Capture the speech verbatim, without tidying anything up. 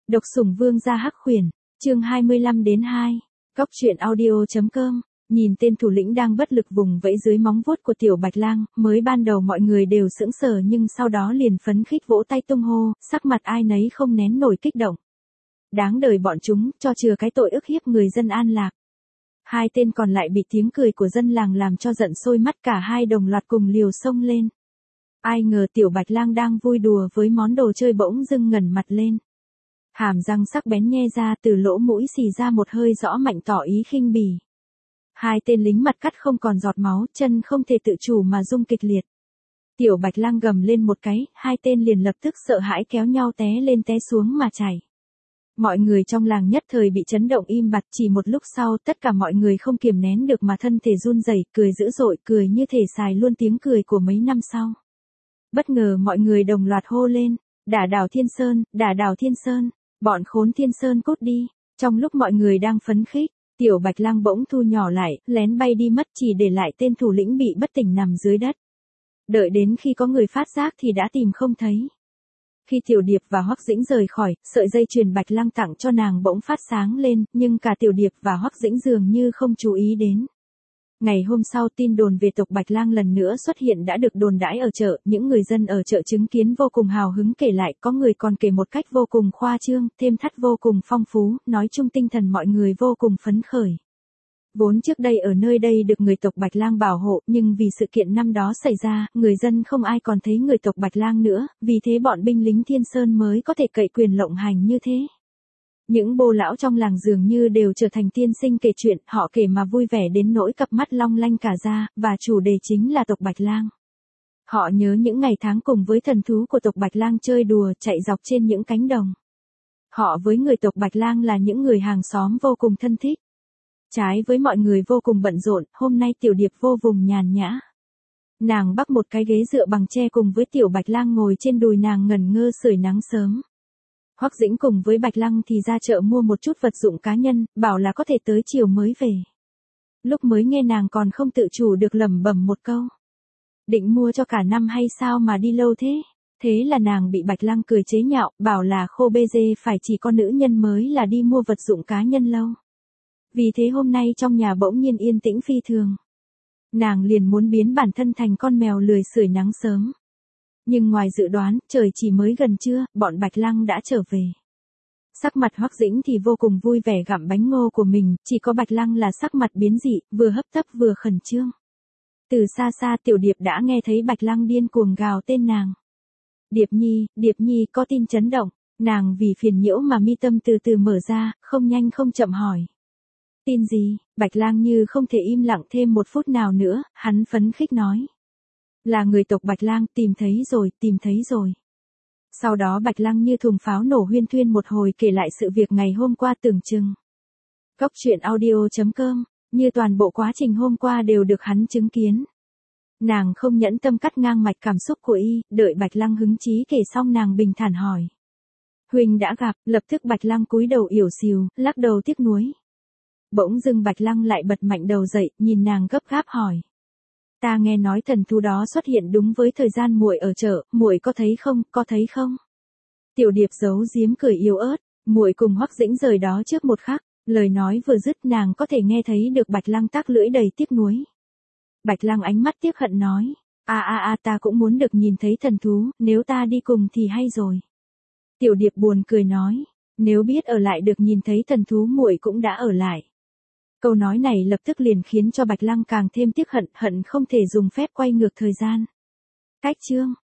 Độc sủng vương gia hắc khuyển, chương hai mươi lăm đến hai. Cóc truyện audio chấm com. Nhìn tên thủ lĩnh đang bất lực vùng vẫy dưới móng vuốt của tiểu Bạch Lang, mới ban đầu mọi người đều sững sờ nhưng sau đó liền phấn khích vỗ tay tung hô, sắc mặt ai nấy không nén nổi kích động. Đáng đời bọn chúng, cho chừa cái tội ức hiếp người dân An Lạc. Hai tên còn lại bị tiếng cười của dân làng làm cho giận sôi mắt, cả hai đồng loạt cùng liều xông lên. Ai ngờ tiểu Bạch Lang đang vui đùa với món đồ chơi bỗng dưng ngẩng mặt lên. Hàm răng sắc bén nhe ra, từ lỗ mũi xì ra một hơi rõ mạnh tỏ ý khinh bỉ. Hai tên lính mặt cắt không còn giọt máu, chân không thể tự chủ mà rung kịch liệt. Tiểu Bạch Lang gầm lên một cái, hai tên liền lập tức sợ hãi kéo nhau té lên té xuống mà chảy. Mọi người trong làng nhất thời bị chấn động im bặt, chỉ một lúc sau tất cả mọi người không kiềm nén được mà thân thể run rẩy, cười dữ dội, cười như thể xài luôn tiếng cười của mấy năm sau. Bất ngờ mọi người đồng loạt hô lên, đả đảo Thiên Sơn, đả đảo Thiên Sơn, bọn khốn Thiên Sơn cút đi. Trong lúc mọi người đang phấn khích, tiểu Bạch Lang bỗng thu nhỏ lại, lén bay đi mất, chỉ để lại tên thủ lĩnh bị bất tỉnh nằm dưới đất. Đợi đến khi có người phát giác thì đã tìm không thấy. Khi Tiểu Điệp và Hoắc Dĩnh rời khỏi, sợi dây chuyền Bạch Lang tặng cho nàng bỗng phát sáng lên, nhưng cả Tiểu Điệp và Hoắc Dĩnh dường như không chú ý đến. Ngày hôm sau, tin đồn về tộc Bạch Lang lần nữa xuất hiện đã được đồn đãi ở chợ, những người dân ở chợ chứng kiến vô cùng hào hứng kể lại, có người còn kể một cách vô cùng khoa trương, thêm thắt vô cùng phong phú, nói chung tinh thần mọi người vô cùng phấn khởi. Vốn trước đây ở nơi đây được người tộc Bạch Lang bảo hộ, nhưng vì sự kiện năm đó xảy ra, người dân không ai còn thấy người tộc Bạch Lang nữa, vì thế bọn binh lính Thiên Sơn mới có thể cậy quyền lộng hành như thế. Những bô lão trong làng dường như đều trở thành tiên sinh kể chuyện, họ kể mà vui vẻ đến nỗi cặp mắt long lanh cả ra, và chủ đề chính là tộc Bạch Lang. Họ nhớ những ngày tháng cùng với thần thú của tộc Bạch Lang chơi đùa, chạy dọc trên những cánh đồng. Họ với người tộc Bạch Lang là những người hàng xóm vô cùng thân thích. Trái với mọi người vô cùng bận rộn, hôm nay Tiểu Điệp vô cùng nhàn nhã. Nàng bắc một cái ghế dựa bằng tre cùng với tiểu Bạch Lang ngồi trên đùi nàng ngẩn ngơ sưởi nắng sớm. Hoắc Dĩnh cùng với Bạch Lang thì ra chợ mua một chút vật dụng cá nhân, bảo là có thể tới chiều mới về. Lúc mới nghe nàng còn không tự chủ được lẩm bẩm một câu. Định mua cho cả năm hay sao mà đi lâu thế? Thế là nàng bị Bạch Lang cười chế nhạo, bảo là khô bê dê phải chỉ có nữ nhân mới là đi mua vật dụng cá nhân lâu. Vì thế hôm nay trong nhà bỗng nhiên yên tĩnh phi thường. Nàng liền muốn biến bản thân thành con mèo lười sưởi nắng sớm. Nhưng ngoài dự đoán, trời chỉ mới gần trưa, bọn Bạch Lang đã trở về. Sắc mặt Hoắc Dĩnh thì vô cùng vui vẻ gặm bánh ngô của mình, chỉ có Bạch Lang là sắc mặt biến dị, vừa hấp tấp vừa khẩn trương. Từ xa xa Tiểu Điệp đã nghe thấy Bạch Lang điên cuồng gào tên nàng. Điệp Nhi, Điệp Nhi có tin chấn động, nàng vì phiền nhiễu mà mi tâm từ từ mở ra, không nhanh không chậm hỏi. Tin gì? Bạch Lang như không thể im lặng thêm một phút nào nữa, hắn phấn khích nói. Là người tộc Bạch Lang, tìm thấy rồi, tìm thấy rồi. Sau đó Bạch Lang như thùng pháo nổ huyên thuyên một hồi kể lại sự việc ngày hôm qua tưởng chừng. Cóc truyện audio chấm com, như toàn bộ quá trình hôm qua đều được hắn chứng kiến. Nàng không nhẫn tâm cắt ngang mạch cảm xúc của y, đợi Bạch Lang hứng chí kể xong nàng bình thản hỏi. Huynh đã gặp, lập tức Bạch Lang cúi đầu yểu xìu, lắc đầu tiếc nuối. Bỗng dưng Bạch Lang lại bật mạnh đầu dậy, nhìn nàng gấp gáp hỏi. Ta nghe nói thần thú đó xuất hiện đúng với thời gian muội ở chợ, muội có thấy không, có thấy không? Tiểu Điệp giấu giếm cười yếu ớt, muội cùng Hoắc Dĩnh rời đó trước một khắc, lời nói vừa dứt nàng có thể nghe thấy được Bạch Lang tắc lưỡi đầy tiếc nuối. Bạch Lang ánh mắt tiếc hận nói, a a a ta cũng muốn được nhìn thấy thần thú, nếu ta đi cùng thì hay rồi. Tiểu Điệp buồn cười nói, nếu biết ở lại được nhìn thấy thần thú muội cũng đã ở lại. Câu nói này lập tức liền khiến cho Bạch Lang càng thêm tiếc hận, hận không thể dùng phép quay ngược thời gian. Cách chương